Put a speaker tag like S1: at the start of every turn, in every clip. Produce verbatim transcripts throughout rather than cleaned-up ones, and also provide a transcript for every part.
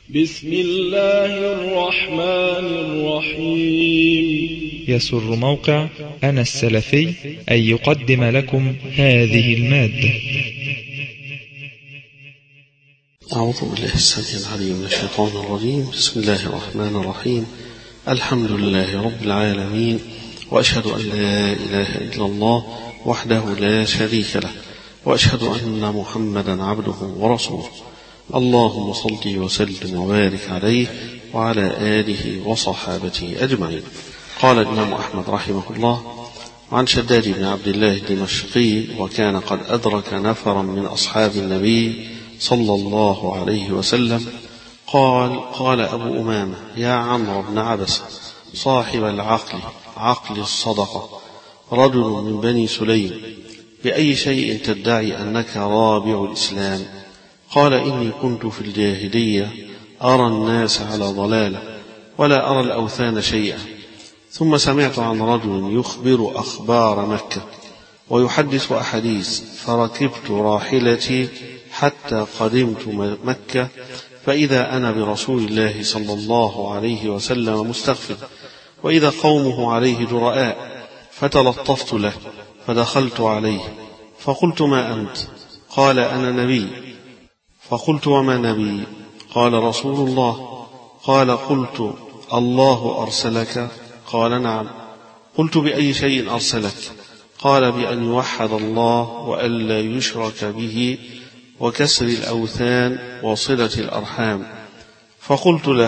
S1: بسم الله الرحمن الرحيم.
S2: يسر موقع أنا السلفي أن يقدم لكم هذه المادة.
S3: أعوذ بالله السميع العليم من الشيطان الرجيم. بسم الله الرحمن الرحيم. الحمد لله رب العالمين، وأشهد أن لا إله إلا الله وحده لا شريك له، وأشهد أن محمدا عبده ورسوله. اللهم صل وسلم وبارك عليه وعلى آله وصحابته أجمعين. قال الإمام أحمد رحمه الله عن شداد بن عبد الله الدمشقي، وكان قد أدرك نفرا من أصحاب النبي صلى الله عليه وسلم، قال قال أبو أمامة: يا عمرو بن عبس صاحب العقل عقل الصدقة، رجل من بني سليم، بأي شيء تدعي أنك رابع الإسلام؟ قال: إني كنت في الجاهلية أرى الناس على ضلالة ولا أرى الأوثان شيئا، ثم سمعت عن رجل يخبر أخبار مكة ويحدث أحاديث، فركبت راحلتي حتى قدمت مكة، فإذا أنا برسول الله صلى الله عليه وسلم مستغفر، وإذا قومه عليه جرآء، فتلطفت له فدخلت عليه فقلت: ما أنت؟ قال: أنا نبي. فقلت: وما نبي؟ قال: رسول الله. قال: قلت: الله أرسلك؟ قال: نعم. قلت: بأي شيء أرسلك؟ قال: بأن يوحد الله وألا يشرك به وكسر الأوثان وصلة الأرحام. فقلت له: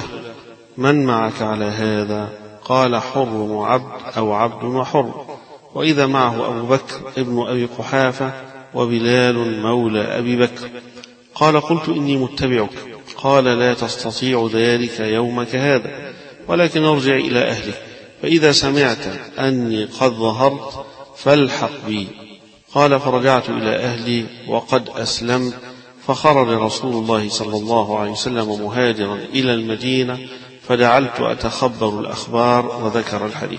S3: من معك على هذا؟ قال: حر وعبد أو عبد وحر، وإذا معه أبو بكر ابن أبي قحافة وبلال مولى أبي بكر. قال: قلت: إني متبعك. قال: لا تستطيع ذلك يومك هذا، ولكن ارجع إلى أهلك، فإذا سمعت أني قد ظهرت فالحق بي. قال: فرجعت إلى أهلي وقد أسلمت، فخرج رسول الله صلى الله عليه وسلم مهاجرا إلى المدينة، فجعلت أتخبر الأخبار، وذكر الحديث.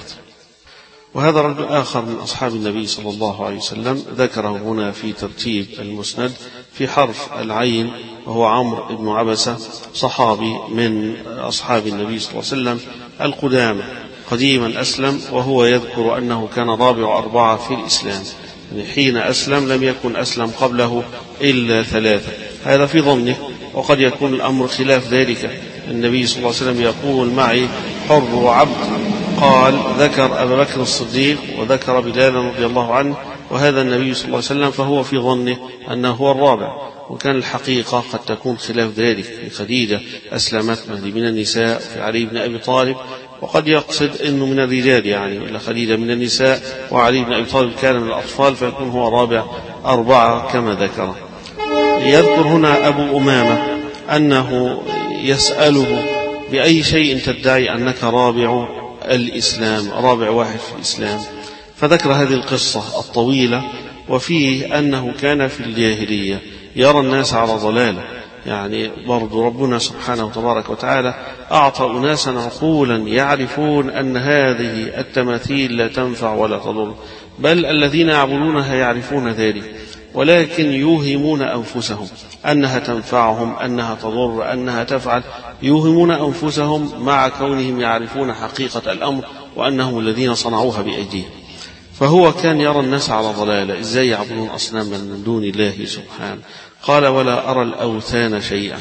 S3: وهذا رجل آخر من أصحاب النبي صلى الله عليه وسلم ذكره هنا في ترتيب المسند في حرف العين، وهو عمرو بن عبسة، صحابي من أصحاب النبي صلى الله عليه وسلم القدامى، قديما أسلم، وهو يذكر أنه كان رابع أربعة في الإسلام، يعني حين أسلم لم يكن أسلم قبله إلا ثلاثة، هذا في ظنه، وقد يكون الأمر خلاف ذلك. النبي صلى الله عليه وسلم يقول: معي حر وعبد. قال ذكر أبا بكر الصديق وذكر بلال رضي الله عنه، وهذا النبي صلى الله عليه وسلم فهو في ظنه أنه هو الرابع، وكان الحقيقة قد تكون خلاف ذلك. في خديجة أسلمت من النساء، في علي بن أبي طالب، وقد يقصد أنه من الرجال، يعني إلا خديجة من النساء وعلي بن أبي طالب كان من الأطفال، فيكون هو رابع أربعة كما ذكر. يذكر هنا أبو أمامة أنه يسأله: بأي شيء تدعي أنك رابع الإسلام، رابع واحد في الإسلام؟ فذكر هذه القصة الطويلة، وفيه أنه كان في الجاهلية يرى الناس على ضلالة، يعني برضو ربنا سبحانه وتبارك وتعالى أعطى أناسا عقولا يعرفون أن هذه التماثيل لا تنفع ولا تضر، بل الذين يعبدونها يعرفون ذلك، ولكن يوهمون أنفسهم أنها تنفعهم، أنها تضر، أنها تفعل، يوهمون أنفسهم مع كونهم يعرفون حقيقة الأمر وأنهم الذين صنعوها بأيديهم. فهو كان يرى الناس على ضلالة، إزاي يعبدون أصناما من دون الله سبحانه. قال: ولا أرى الأوثان شيئا.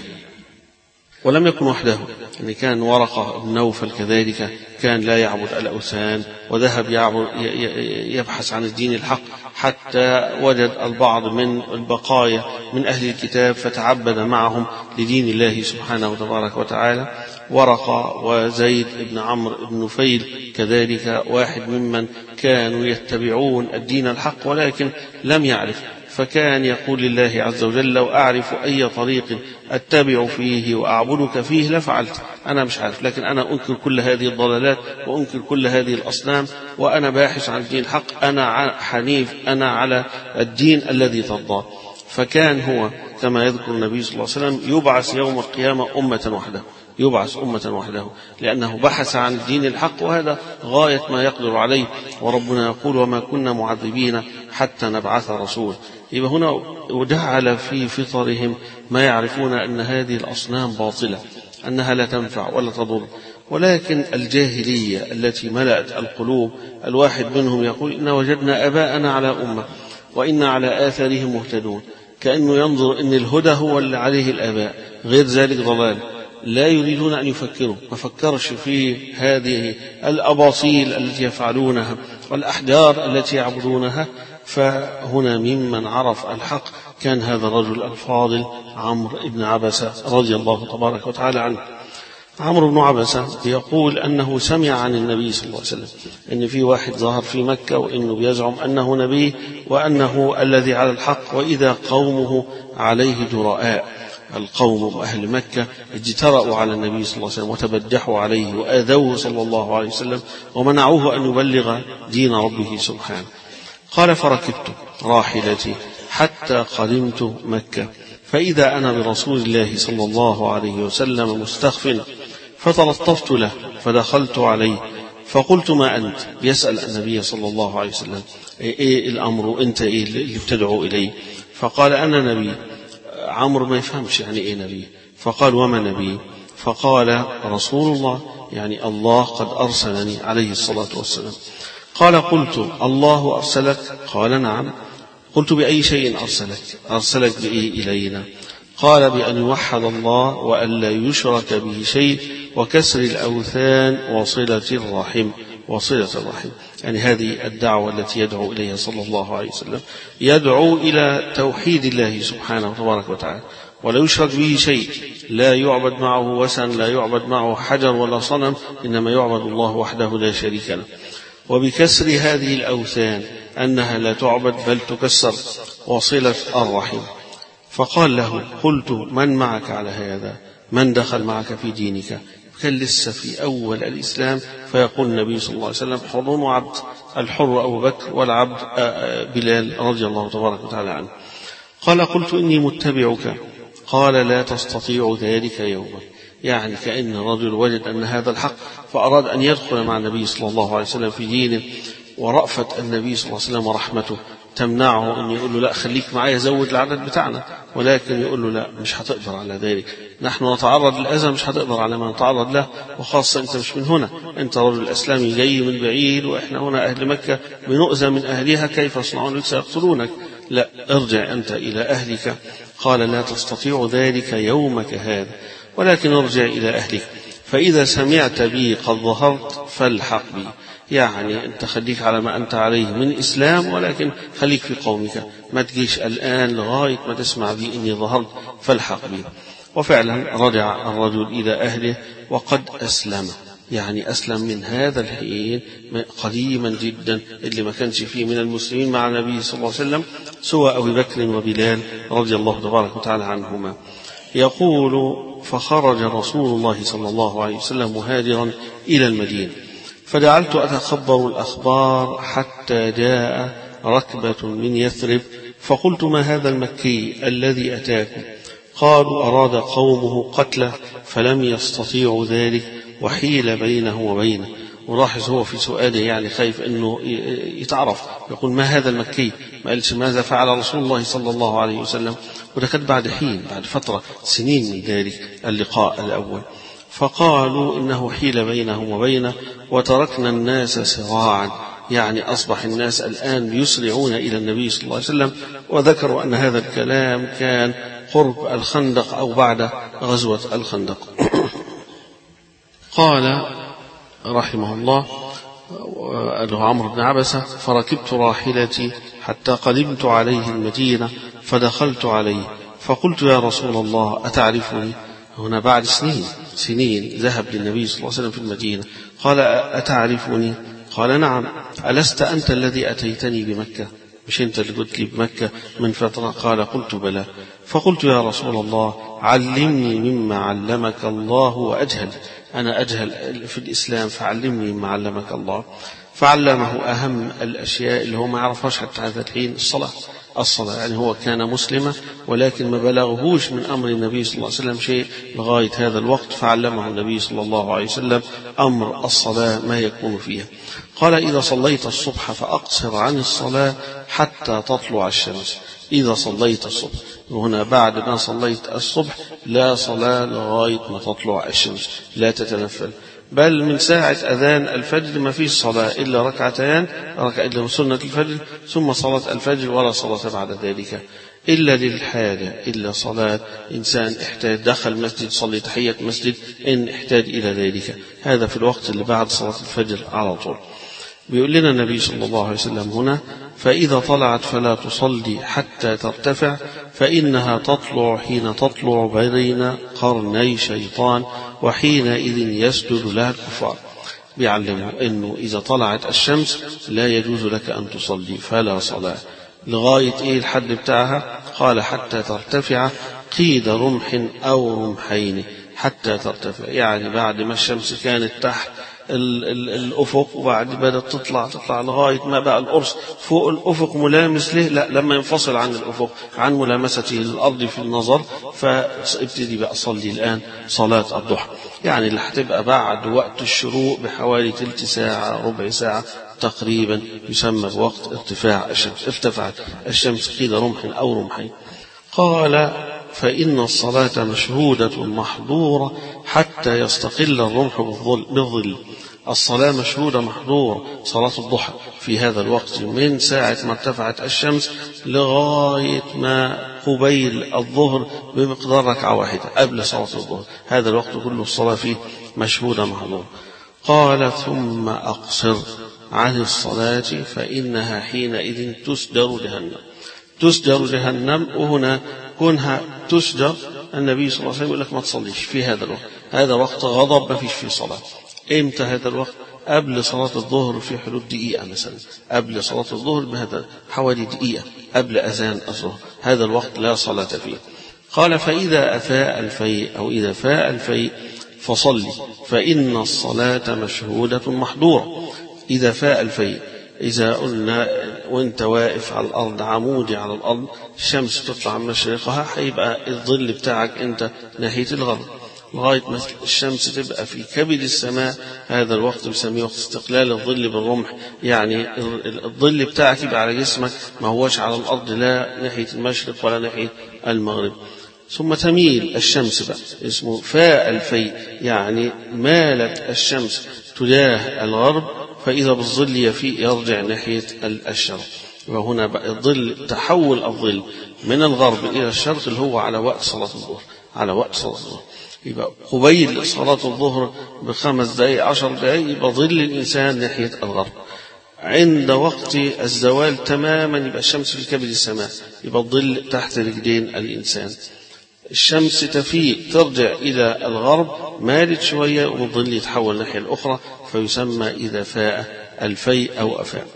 S3: ولم يكن وحده، يعني كان ورقة بن نوفل كذلك كان لا يعبد الأوثان، وذهب يعبد يبحث عن الدين الحق، حتى وجد البعض من البقايا من أهل الكتاب فتعبد معهم لدين الله سبحانه وتبارك وتعالى. ورقة وزيد بن عمرو بن نفيل كذلك واحد ممن كانوا يتبعون الدين الحق ولكن لم يعرف، فكان يقول لله عز وجل: لو أعرف أي طريق أتبع فيه وأعبدك فيه لفعلت. أنا مش عارف، لكن أنا أنكر كل هذه الضلالات وأنكر كل هذه الأصنام، وأنا باحث عن الدين الحق، أنا حنيف، أنا على الدين الذي ترضاه. فكان هو كما يذكر النبي صلى الله عليه وسلم يبعث يوم القيامة أمة وحده، يبعث أمة وحده، لأنه بحث عن الدين الحق، وهذا غاية ما يقدر عليه. وربنا يقول: وما كنا معذبين حتى نبعث رسول. يبقى هنا وجعل في فطرهم ما يعرفون أن هذه الأصنام باطلة، أنها لا تنفع ولا تضر، ولكن الجاهلية التي ملأت القلوب، الواحد منهم يقول إن وجدنا آباءنا على أمة وإنا على آثارهم مهتدون، كأنه ينظر أن الهدى هو اللي عليه الآباء، غير ذلك ضلال. لا يريدون أن يفكروا، ما فكرش في هذه الأباطيل التي يفعلونها والأحجار التي يعبدونها. فهنا ممن عرف الحق كان هذا الرجل الفاضل عمرو بن عبسة رضي الله تبارك وتعالى عنه. عمرو بن عبسة يقول أنه سمع عن النبي صلى الله عليه وسلم أن في واحد ظهر في مكة وأنه بيزعم أنه نبي وأنه الذي على الحق، وإذا قومه عليه جراء. القوم أهل مكة اجترأوا على النبي صلى الله عليه وسلم وتبجحوا عليه وآذوه صلى الله عليه وسلم ومنعوه أن يبلغ دين ربه سبحانه. قال فركبت راحلتي حتى قدمت مكة، فإذا أنا برسول الله صلى الله عليه وسلم مستخف، فتلطفت له فدخلت عليه فقلت ما أنت؟ يسأل النبي صلى الله عليه وسلم إيه الأمر، أنت إيه اللي بتدعو إليه؟ فقال أنا نبي. عمرو ما يفهمش يعني إيه نبي، فقال وما نبي؟ فقال رسول الله، يعني الله قد أرسلني عليه الصلاة والسلام. قال قلت الله أرسلك؟ قال نعم. قلت بأي شيء أرسلك؟ أرسلك بإيه إلينا؟ قال بأن يوحد الله وأن لا يشرك به شيء وكسر الأوثان وصلة الرحم. وصلة الرحم يعني هذه الدعوة التي يدعو إليها صلى الله عليه وسلم، يدعو إلى توحيد الله سبحانه وتبارك وتعالى ولا يشرك به شيء، لا يعبد معه وثن، لا يعبد معه حجر ولا صنم، إنما يعبد الله وحده لا شريك له. وبكسر هذه الأوثان أنها لا تعبد بل تكسر، وصلة الرحم. فقال له قلت من معك على هذا؟ من دخل معك في دينك؟ كان لسه في أول الإسلام، فيقول النبي صلى الله عليه وسلم حر وعبد، الحر أبو بكر والعبد بلال رضي الله تبارك وتعالى عنه. قال قلت إني متبعك. قال لا تستطيع ذلك يوما، يعني كأن الرجل وجد أن هذا الحق فأراد أن يدخل مع النبي صلى الله عليه وسلم في دينه، ورأفة النبي صلى الله عليه وسلم ورحمته تمنعه أن يقول له لا خليك معي زود العدد بتاعنا، ولكن يقول له لا مش هتقدر على ذلك، نحن نتعرض للأذى مش هتقدر على ما نتعرض له، وخاصة أنت مش من هنا، أنت رجل إسلامي جاي من بعيد وإحنا هنا أهل مكة بنؤذى من أهلها، كيف يصنعون لك؟ سيقتلونك، لا ارجع أنت إلى أهلك. قال لا تستطيع ذلك يومك هذا، ولكن ارجع إلى أهلك، فإذا سمعت بي قد ظهرت فالحق بي، يعني أنت خليك على ما أنت عليه من إسلام، ولكن خليك في قومك، ما تجيش الآن لغاية ما تسمع بي إني ظهرت فالحق بي. وفعلا رجع الرجل إلى أهله وقد أسلم، يعني أسلم من هذا الحين قديما جدا اللي ما كانش فيه من المسلمين مع النبي صلى الله عليه وسلم سوى أبي بكر وبلال رضي الله تبارك وتعالى عنهما. يقول فخرج رسول الله صلى الله عليه وسلم مهاجرا إلى المدينة، فجعلت أتخبر الأخبار حتى جاء ركبة من يثرب، فقلت ما هذا المكي الذي أتاكم؟ قالوا أراد قومه قتله فلم يستطيعوا ذلك وحيل بينه وبينه. ولاحظ هو في سؤاله يعني خايف أنه يتعرف، يقول ما هذا المكي، ما قالش ماذا فعل رسول الله صلى الله عليه وسلم، وده كان بعد حين، بعد فترة سنين من ذلك اللقاء الأول. فقالوا إنه حيل بينهم وبينه وتركنا الناس سراعا، يعني أصبح الناس الآن يسرعون إلى النبي صلى الله عليه وسلم. وذكروا أن هذا الكلام كان قرب الخندق أو بعد غزوة الخندق. قال رحمه الله عمرو بن عبسة فركبت راحلتي حتى قدمت عليه المدينة فدخلت عليه فقلت يا رسول الله أتعرفني؟ هنا بعد سنين سنين ذهب للنبي صلى الله عليه وسلم في المدينة. قال أتعرفني؟ قال نعم. ألست أنت الذي أتيتني بمكة؟ مش أنت اللي قلت لي بمكة من فترة؟ قال قلت بلى. فقلت يا رسول الله علمني مما علمك الله وأجهل، أنا أجهل في الإسلام فعلمني مما علمك الله. فعلمه أهم الأشياء اللي هو ما يعرفهاش حتى هذا الحين، الصلاة. الصلاة. يعني هو كان مسلما ولكن ما بلغهوش من أمر النبي صلى الله عليه وسلم شيء لغاية هذا الوقت، فعلمه النبي صلى الله عليه وسلم أمر الصلاة ما يكون فيها. قال إذا صليت الصبح فأقصر عن الصلاة حتى تطلع الشمس. إذا صليت الصبح، وهنا بعد ما صليت الصبح لا صلاة لغاية ما تطلع الشمس، لا تتنفل، بل من ساعة أذان الفجر ما فيش صلاة إلا ركعتين، ركعة إلا سنة الفجر ثم صلاة الفجر، ولا صلاة بعد ذلك إلا للحاجة، إلا صلاة إنسان احتاج دخل مسجد صلي تحية مسجد إن احتاج إلى ذلك، هذا في الوقت اللي بعد صلاة الفجر على طول. بيقول لنا النبي صلى الله عليه وسلم هنا فإذا طلعت فلا تصلي حتى ترتفع فإنها تطلع حين تطلع بين قرني شيطان وحينئذ يسجد لها الكفار. بيعلمه أنه إذا طلعت الشمس لا يجوز لك أن تصلي، فلا صلاة لغاية إيه الحد بتاعها؟ قال حتى ترتفع قيد رمح أو رمحين، حتى ترتفع يعني بعد ما الشمس كانت تحت الأفق وبعد بدأت تطلع تطلع لغاية ما بقى القرص فوق الأفق ملامس له، لا لما ينفصل عن الأفق عن ملامسته للأرض في النظر، فابتدي بقى صلي الآن صلاة الضحى، يعني اللي هتبقى بعد وقت الشروق بحوالي تلت ساعة ربع ساعة تقريبا يسمى بوقت ارتفاع الشمس. ارتفعت الشمس قيل رمح أو رمحين. قال فإن الصلاة مشهودة محظورة حتى يستقل الرمح بالظل. الصلاة مشهودة محظورة، صلاة الضحى في هذا الوقت من ساعة ما ارتفعت الشمس لغاية ما قبيل الظهر بمقدار ركعة واحدة قبل صلاة الظهر، هذا الوقت كله الصلاة فيه مشهودة محظورة. قال ثم أقصر عن الصلاة فإنها حينئذ تسجر جهنم. تسجر جهنم، وهنا كونها تسجر النبي صلى الله عليه وسلم يقول لك ما تصليش في هذا الوقت، هذا وقت غضب ما فيش فيه صلاة. امتى هذا الوقت؟ قبل صلاة الظهر في حدود دقيقة مثلا، قبل صلاة الظهر بهذا حوالي دقيقة قبل أذان الظهر، هذا الوقت لا صلاة فيه. قال فإذا أفاء الفيء أو إذا فاء الفيء فصلي فإن الصلاة مشهودة محظورة. إذا فاء الفيء، إذا قلنا وانت واقف على الأرض عمودي على الأرض الشمس تطلع من مشرقها، هيبقى الظل بتاعك انت ناحية الغرب لغاية ما الشمس تبقى في كبد السماء، هذا الوقت بسميه وقت استقلال الظل بالرمح، يعني الظل بتاعك يبقى على جسمك ما هوش على الأرض لا ناحية المشرق ولا ناحية المغرب. ثم تميل الشمس بقى اسمه فاء الفيء، يعني مالت الشمس تجاه الغرب، فإذا بالظل يفيء يرجع ناحية الشرق. وهنا بقى الظل تحول الظل من الغرب إلى الشرق اللي هو على وقت صلاة الظهر، على وقت صلاة الظهر يبقى قبيل صلاة الظهر بخمس دقائق عشر دقائق يبقى ظل الإنسان ناحية الغرب. عند وقت الزوال تماما يبقى الشمس في كبد السماء، يبقى الظل تحت رجلين الإنسان. الشمس تفيء ترجع إلى الغرب مالت شوية والظل يتحول الناحية الأخرى، فيسمى إذا فاء الفيء أو أفاء.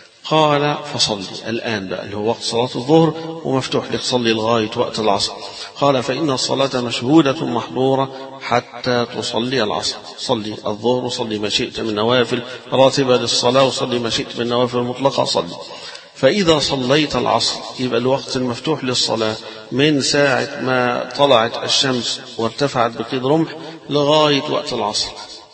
S3: قال فصلي الآن بقى اللي هو وقت صلاة الظهر ومفتوح لك صلي لغاية وقت العصر. قال فإن الصلاة مشهودة محظورة حتى تصلي العصر. صلي الظهر وصلي ما شئت من نوافل راتبة للصلاة وصلي ما شئت من نوافل مطلقة صلي. فإذا صليت العصر يبقى الوقت المفتوح للصلاة من ساعة ما طلعت الشمس وارتفعت بقيد رمح لغاية وقت العصر،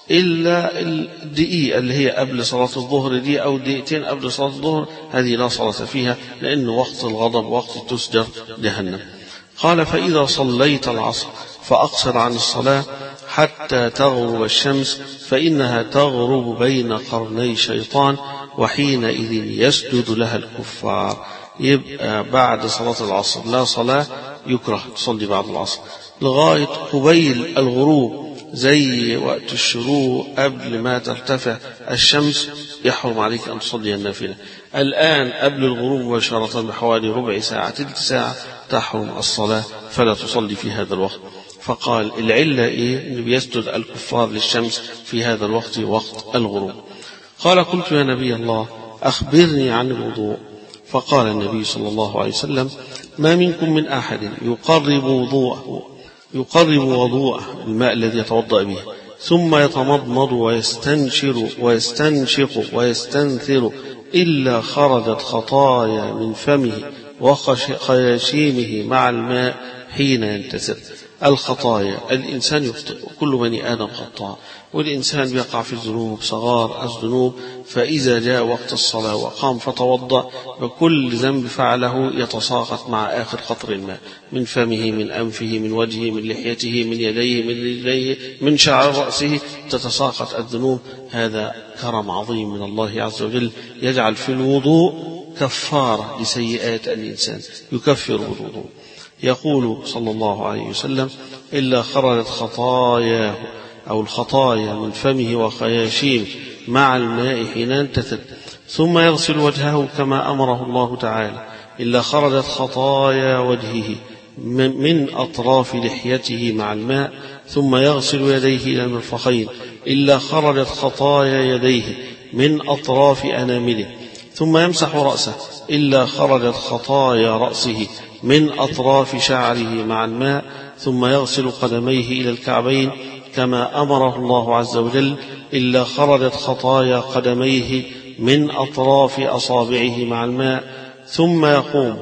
S3: إلا الدقيقة اللي هي قبل صلاة الظهر دي أو دقيقتين قبل صلاة الظهر، هذه لا صلاة فيها لأن وقت الغضب وقت تسجر جهنم. قال فإذا صليت العصر فأقصر عن الصلاة حتى تغرب الشمس فإنها تغرب بين قرني شيطان وحينئذ يسجد لها الكفار. يبقى بعد صلاة العصر لا صلاة، يكره تصلي بعد العصر لغاية قبيل الغروب زي وقت الشروق قبل ما ترتفع الشمس يحرم عليك أن تصلي النافلة. الآن قبل الغروب مباشرة بحوالي ربع ساعة تلت ساعة تحرم الصلاة فلا تصلي في هذا الوقت. فقال العلة إيه؟ إنه بيسجد الكفار للشمس في هذا الوقت وقت الغروب. قال قلت يا نبي الله أخبرني عن الوضوء. فقال النبي صلى الله عليه وسلم ما منكم من أحد يقرب وضوءه يقرب وضوءه الماء الذي يتوضأ به ثم يتمضمض ويستنشر ويستنشق ويستنثر إلا خرجت خطايا من فمه وخياشيمه مع الماء حين ينتثر. الخطايا، الإنسان يخطئ، كل بني آدم خطاء، والإنسان بيقع في الذنوب صغار الذنوب، فإذا جاء وقت الصلاة وقام فتوضأ بكل ذنب فعله يتساقط مع آخر قطر الماء من فمه من أنفه من وجهه من لحيته من يديه من رجليه من شعر رأسه تتساقط الذنوب. هذا كرم عظيم من الله عز وجل، يجعل في الوضوء كفارة لسيئات الإنسان، يكفر الوضوء. يقول صلى الله عليه وسلم: إلا خرجت خطاياه أو الخطايا من فمه وخياشيم مع الماء حين ينتثر ثم يغسل وجهه كما أمره الله تعالى. إلا خرجت خطايا وجهه من أطراف لحيته مع الماء ثم يغسل يديه إلى المرفقين. إلا خرجت خطايا يديه من أطراف أنامله ثم يمسح رأسه. إلا خرجت خطايا رأسه من أطراف شعره مع الماء ثم يغسل قدميه إلى الكعبين كما أمره الله عز وجل. إلا خرجت خطايا قدميه من أطراف أصابعه مع الماء ثم يقوم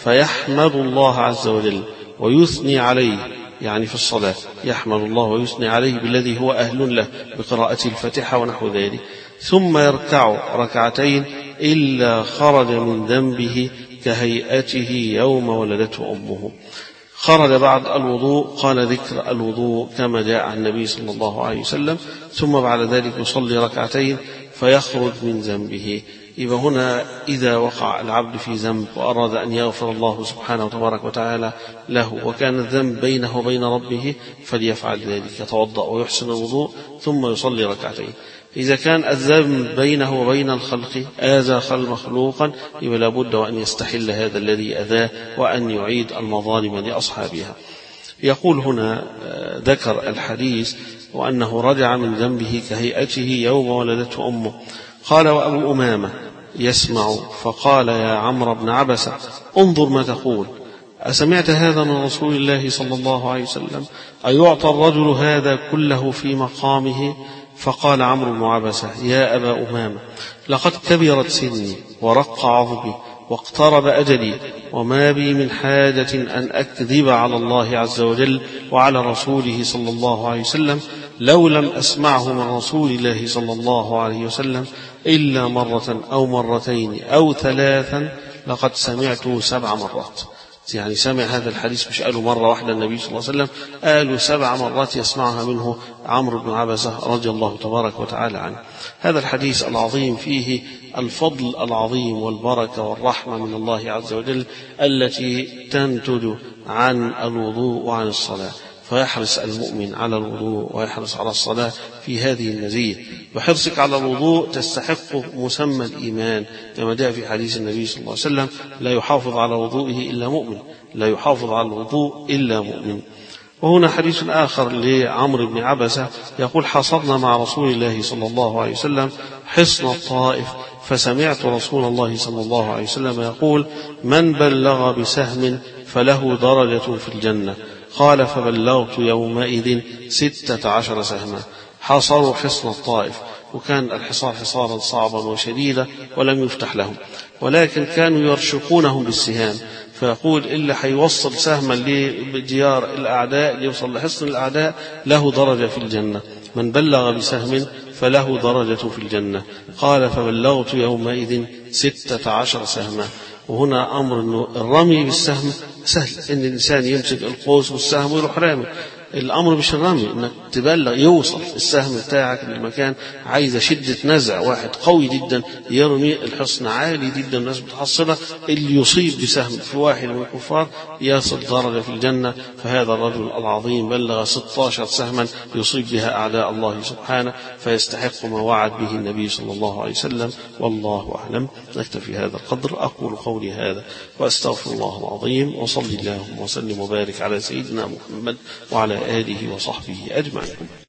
S3: فيحمد الله عز وجل ويثني عليه، يعني في الصلاة يحمد الله ويثني عليه بالذي هو أهل له بقراءة الفاتحة ونحو ذلك، ثم يركع ركعتين. إلا خرج من ذنبه كهيئته يوم ولدته أمه. خرج بعد الوضوء، قال ذكر الوضوء كما جاء عن النبي صلى الله عليه وسلم، ثم بعد ذلك يصلي ركعتين فيخرج من ذنبه. يبقى هنا إذا وقع العبد في ذنب وأراد أن يغفر الله سبحانه وتبارك وتعالى له وكان الذنب بينه وبين ربه فليفعل ذلك، يتوضأ ويحسن الوضوء ثم يصلي ركعتين. إذا كان الذنب بينه وبين الخلق آذى مخلوقا يبقى لابد وأن يستحل هذا الذي أذاه وأن يعيد المظالم لأصحابها. يقول هنا ذكر الحديث وأنه رجع من ذنبه كهيئته يوم ولدته أمه. قال: وأبو أمامة يسمع فقال: يا عمرو بن عبسة انظر ما تقول، أسمعت هذا من رسول الله صلى الله عليه وسلم؟ أيعطى الرجل هذا كله في مقامه؟ فقال عمرو بن عبسة: يا أبا أمامة لقد كبرت سني ورق عظمي واقترب أجلي وما بي من حاجة أن أكذب على الله عز وجل وعلى رسوله صلى الله عليه وسلم لو لم أسمعه من رسول الله صلى الله عليه وسلم إلا مرة أو مرتين أو ثلاثا، لقد سمعته سبع مرات. يعني سمع هذا الحديث مش قالوا مرة واحدة النبي صلى الله عليه وسلم، قالوا سبع مرات يسمعها منه عمرو بن عبسة رضي الله تبارك وتعالى عنه. هذا الحديث العظيم فيه الفضل العظيم والبركة والرحمة من الله عز وجل التي تنتج عن الوضوء وعن الصلاة، فيحرص المؤمن على الوضوء ويحرص على الصلاة في هذه المزية. وحرصك على الوضوء تستحق مسمى الإيمان كما جاء في حديث النبي صلى الله عليه وسلم: لا يحافظ على وضوئه إلا مؤمن، لا يحافظ على الوضوء إلا مؤمن. وهنا حديث آخر لعمرو بن عبسة يقول: حصرنا مع رسول الله صلى الله عليه وسلم حصن الطائف فسمعت رسول الله صلى الله عليه وسلم يقول: من بلغ بسهم فله درجة في الجنة. قال: فبلغت يومئذ ستة عشر سهما. حاصروا حصن الطائف، وكان الحصار حصارا صعبا وشديدا ولم يفتح لهم، ولكن كانوا يرشقونهم بالسهام، فيقول اللي حيوصل سهما لديار الأعداء ليوصل لحصن الأعداء له درجة في الجنة، من بلغ بسهم فله درجة في الجنة. قال: فبلغت يومئذ ستة عشر سهما. وهنا أمر أنه الرمي بالسهم سهل، إن الإنسان يمسك القوس والسهم ويروح رامي. الأمر مش الرمي، إنك تبلغ يوصل السهم بتاعك للمكان، عايزة شدة نزع، واحد قوي جدا يرمي الحصن عالي جدا الناس بتحصلها، اللي يصيب بسهم في واحد من الكفار يصل درجة في الجنة. فهذا الرجل العظيم بلغ ستة عشر سهما يصيب بها أعداء الله سبحانه، فيستحق ما وعد به النبي صلى الله عليه وسلم. والله أعلم. نكتفي هذا القدر. أقول قولي هذا وأستغفر الله العظيم، وصلي اللهم وسلم وبارك على سيدنا محمد وعلى آله وصحبه أجمعين.